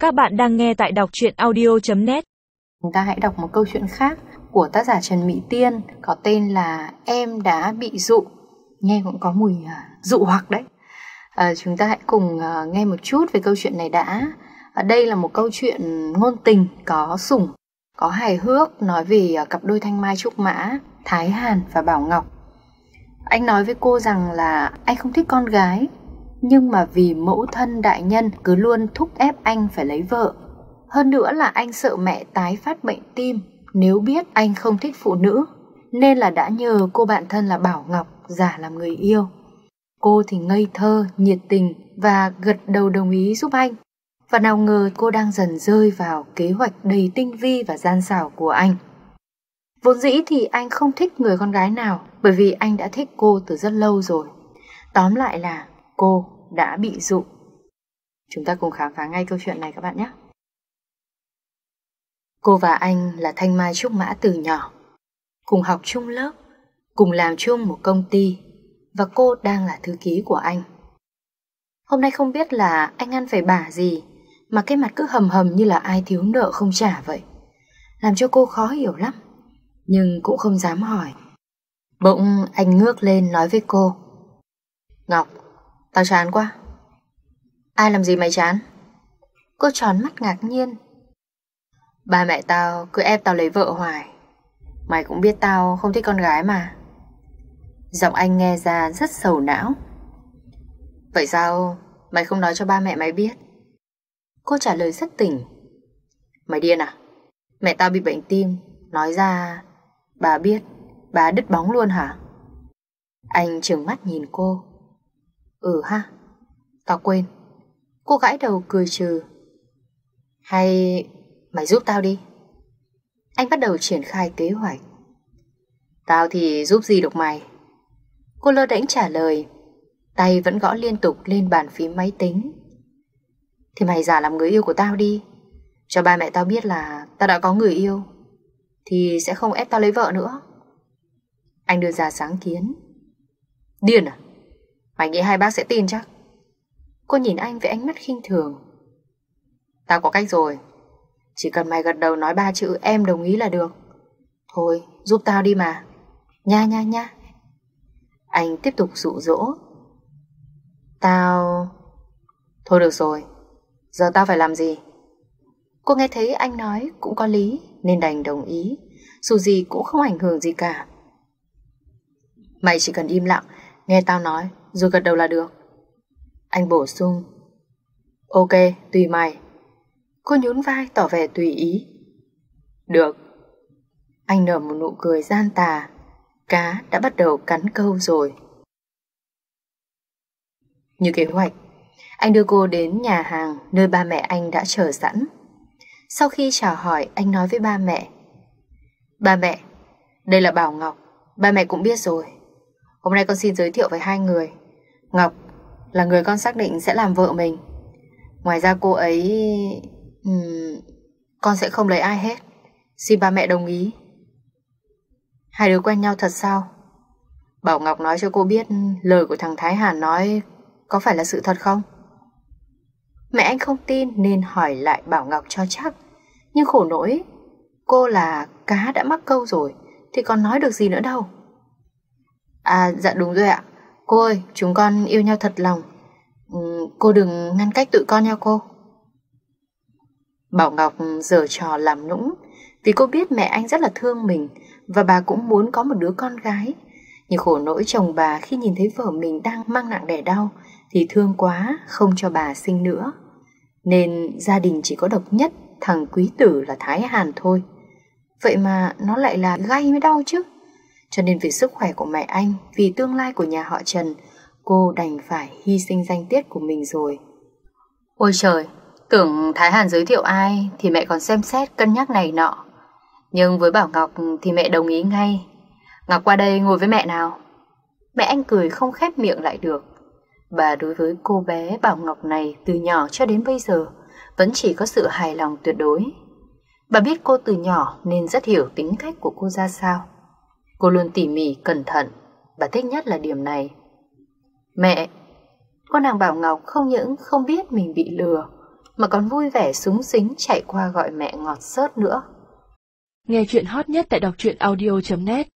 Các bạn đang nghe tại đọc truyện audio.net. Chúng ta hãy đọc một câu chuyện khác của tác giả Trần Mỹ Tiên có tên là Em Đã Bị Dụ. Nghe cũng có mùi dụ hoặc đấy. Chúng ta hãy cùng nghe một chút về câu chuyện này đã. Đây là một câu chuyện ngôn tình, có sủng, có hài hước, nói về cặp đôi thanh mai trúc mã Thái Hàn và Bảo Ngọc. Anh nói với cô rằng là anh không thích con gái, nhưng mà vì mẫu thân đại nhân cứ luôn thúc ép anh phải lấy vợ. Hơn nữa là anh sợ mẹ tái phát bệnh tim nếu biết anh không thích phụ nữ, nên là đã nhờ cô bạn thân là Bảo Ngọc giả làm người yêu. Cô thì ngây thơ, nhiệt tình và gật đầu đồng ý giúp anh. Và nào ngờ cô đang dần rơi vào kế hoạch đầy tinh vi và gian xảo của anh. Vốn dĩ thì anh không thích người con gái nào, bởi vì anh đã thích cô từ rất lâu rồi. Tóm lại là cô đã bị dụ. Chúng ta cùng khám phá ngay câu chuyện này các bạn nhé. Cô và anh là thanh mai trúc mã từ nhỏ, cùng học chung lớp, cùng làm chung một công ty, và cô đang là thư ký của anh. Hôm nay không biết là anh ăn phải bả gì mà cái mặt cứ hầm hầm như là ai thiếu nợ không trả vậy, làm cho cô khó hiểu lắm, nhưng cũng không dám hỏi. Bỗng anh ngước lên nói với cô: Ngọc, tao chán quá. Ai làm gì mày chán? Cô tròn mắt ngạc nhiên. Ba mẹ tao cứ ép tao lấy vợ hoài. Mày cũng biết tao không thích con gái mà. Giọng anh nghe ra rất sầu não. Vậy sao mày không nói cho ba mẹ mày biết? Cô trả lời rất tỉnh. Mày điên à? Mẹ tao bị bệnh tim, nói ra bà biết, bà đứt bóng luôn hả? Anh trừng mắt nhìn cô. Ừ ha, tao quên. Cô gãi đầu cười trừ. Hay mày giúp tao đi. Anh bắt đầu triển khai kế hoạch. Tao thì giúp gì được mày? Cô lơ đễnh trả lời, tay vẫn gõ liên tục lên bàn phím máy tính. Thì mày giả làm người yêu của tao đi, cho ba mẹ tao biết là tao đã có người yêu, thì sẽ không ép tao lấy vợ nữa. Anh đưa ra sáng kiến. Điên à? Mày nghĩ hai bác sẽ tin chắc? Cô nhìn anh với ánh mắt khinh thường. Tao có cách rồi. Chỉ cần mày gật đầu nói 3 chữ em đồng ý là được. Thôi giúp tao đi mà. Nha nha nha. Anh tiếp tục dụ dỗ. Tao... Thôi được rồi, giờ tao phải làm gì? Cô nghe thấy anh nói cũng có lý, nên đành đồng ý. Dù gì cũng không ảnh hưởng gì cả. Mày chỉ cần im lặng, nghe tao nói rồi gật đầu là được. Anh bổ sung. Ok, tùy mày. Cô nhún vai tỏ vẻ tùy ý. Được. Anh nở một nụ cười gian tà. Cá đã bắt đầu cắn câu rồi. Như kế hoạch, anh đưa cô đến nhà hàng nơi ba mẹ anh đã chờ sẵn. Sau khi chào hỏi, anh nói với ba mẹ. Ba mẹ, đây là Bảo Ngọc. Ba mẹ cũng biết rồi. Hôm nay con xin giới thiệu với hai người. Ngọc là người con xác định sẽ làm vợ mình. Ngoài ra cô ấy... con sẽ không lấy ai hết. Xin ba mẹ đồng ý. Hai đứa quen nhau thật sao? Bảo Ngọc nói cho cô biết lời của thằng Thái Hàn nói có phải là sự thật không? Mẹ anh không tin nên hỏi lại Bảo Ngọc cho chắc. Nhưng khổ nỗi, cô là cá đã mắc câu rồi thì còn nói được gì nữa đâu. À dạ đúng rồi ạ. Cô ơi, chúng con yêu nhau thật lòng. Cô đừng ngăn cách tụi con nha cô. Bảo Ngọc giở trò làm nũng, vì cô biết mẹ anh rất là thương mình và bà cũng muốn có một đứa con gái. Nhưng khổ nỗi chồng bà khi nhìn thấy vợ mình đang mang nặng đẻ đau thì thương quá không cho bà sinh nữa. Nên gia đình chỉ có độc nhất thằng quý tử là Thái Hàn thôi. Vậy mà nó lại là gay mới đau chứ. Cho nên vì sức khỏe của mẹ anh, vì tương lai của nhà họ Trần, cô đành phải hy sinh danh tiết của mình rồi. Ôi trời, tưởng Thái Hàn giới thiệu ai thì mẹ còn xem xét cân nhắc này nọ. Nhưng với Bảo Ngọc thì mẹ đồng ý ngay. Ngọc qua đây ngồi với mẹ nào. Mẹ anh cười không khép miệng lại được. Bà đối với cô bé Bảo Ngọc này từ nhỏ cho đến bây giờ vẫn chỉ có sự hài lòng tuyệt đối. Bà biết cô từ nhỏ nên rất hiểu tính cách của cô ra sao. Cô luôn tỉ mỉ, cẩn thận. Bà thích nhất là điểm này. Mẹ, cô nàng Bảo Ngọc không những không biết mình bị lừa mà còn vui vẻ súng xính chạy qua gọi mẹ ngọt xớt nữa. Nghe chuyện hot nhất tại đọc truyện audio.net